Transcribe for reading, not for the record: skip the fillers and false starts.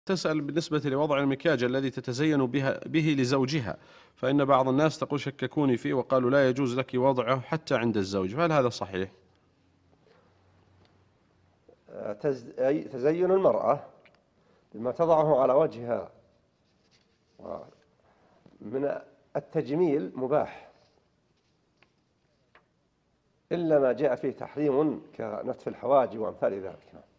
تسأل بالنسبة لوضع المكياج الذي تتزين به لزوجها، فإن بعض الناس تقول شككوني فيه وقالوا لا يجوز لك وضعه حتى عند الزوج، فهل هذا صحيح؟ أي تزين المرأة بما تضعه على وجهها من التجميل مباح، إلا ما جاء فيه تحريم كنتف الحواجب وأمثال ذلك.